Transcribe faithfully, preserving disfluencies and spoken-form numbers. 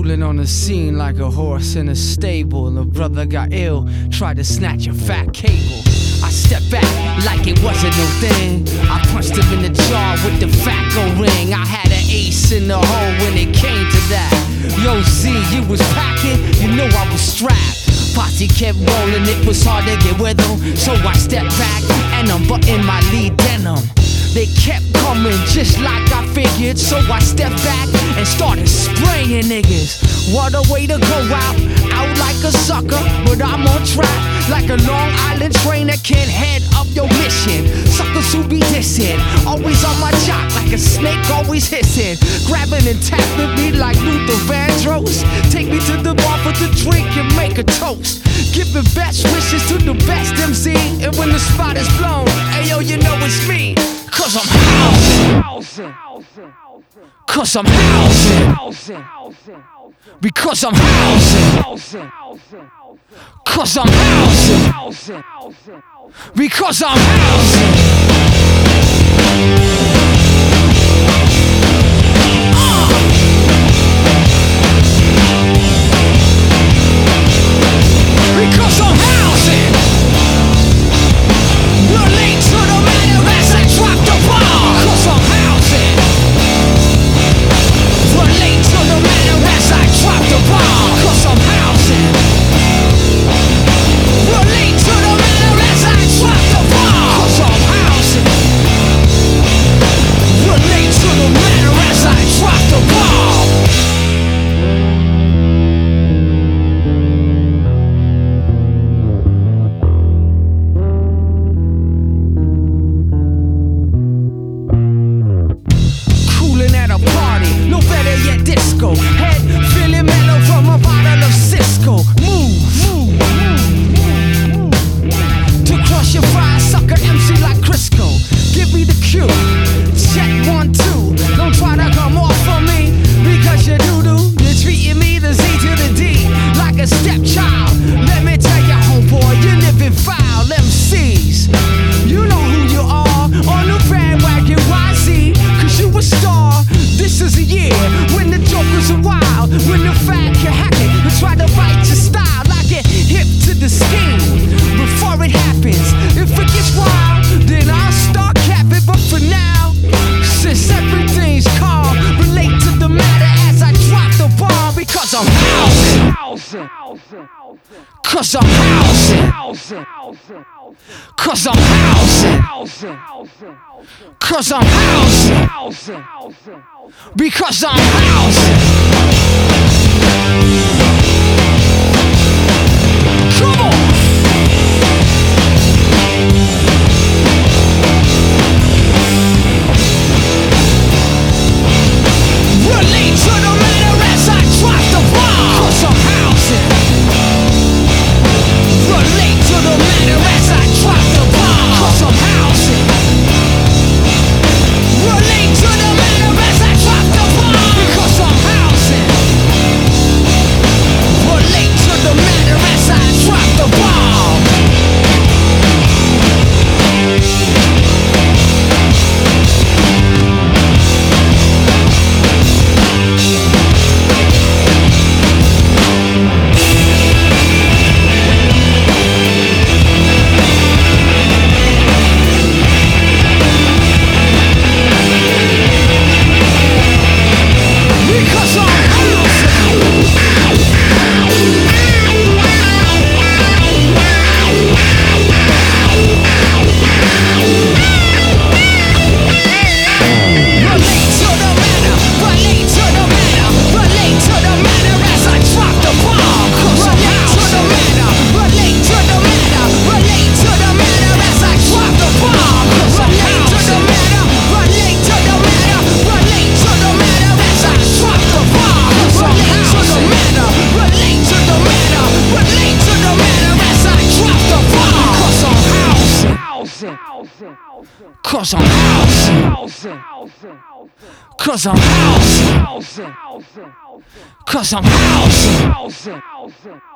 Stumbling on the scene like a horse in a stable. A brother got ill, tried to snatch a fat cable. I stepped back like it wasn't no thing. I punched him in the jaw with the Fatco ring. I had an ace in the hole when it came to that. Yo Z, you was packing, you know I was strapped. Posse kept rolling, it was hard to get with them. So I stepped back and unbuttoned my lead denim. They kept coming just like I figured. So I stepped back and started spraying niggas. What a way to go out, out like a sucker. But I'm on track like a Long Island train that can't head up your mission. Suckers who be dissing, always on my jock like a snake always hissing. Grabbing and tapping me like Luther Vandross. Take me to the bar for the drink and make a toast. Giving best wishes to the best M C. And when the spot is blown, ayo, you know it's me. Cause I'm housing. Cause I'm housing. Because I'm housing. Cause I'm housing. Because I'm housing. Uh. Because I'm housing. Relate to the matter as I drop the ball. Cause I'm housing. Relate to the matter as I drop the ball. Cause I'm housing. Relate to the matter as I drop the ball. Cause I'm housing. Relate to the matter as I drop the ball. Disco, head feeling mellow from a bottle of Cisco. Move, move, move, move. To crush your fire, sucker M C like Crisco. Give me the cue, check one, two. Don't try to come off for me, because you doo-doo. You're treating me the Z to the D, like a stepchild. Let me tell you, homeboy, you're living foul. M Cs, you know who you are. On the bandwagon, Y Z, cause you a star. This is a year when the jokers are wild, when the fat can hack it and try to bite your style. I get hip to the scheme before it happens. If it gets wild, then I'll start capping. But for now, since everything's calm, relate to the matter as I drop the bomb. Because I'm housing. Cause I'm housing. Cause I'm housing. Cause I'm housing. Because I'm housing. Come on. Relate to the matter as I drop the bomb. Cause I'm housing. Relate to the matter as I drop the bomb. Cause I'm housing. Relate to the matter as I drop the bomb. Because I'm housing. Relate to the matter as I drop the bomb. Cause I'm housing. Cause I'm housing. Cause I'm housing.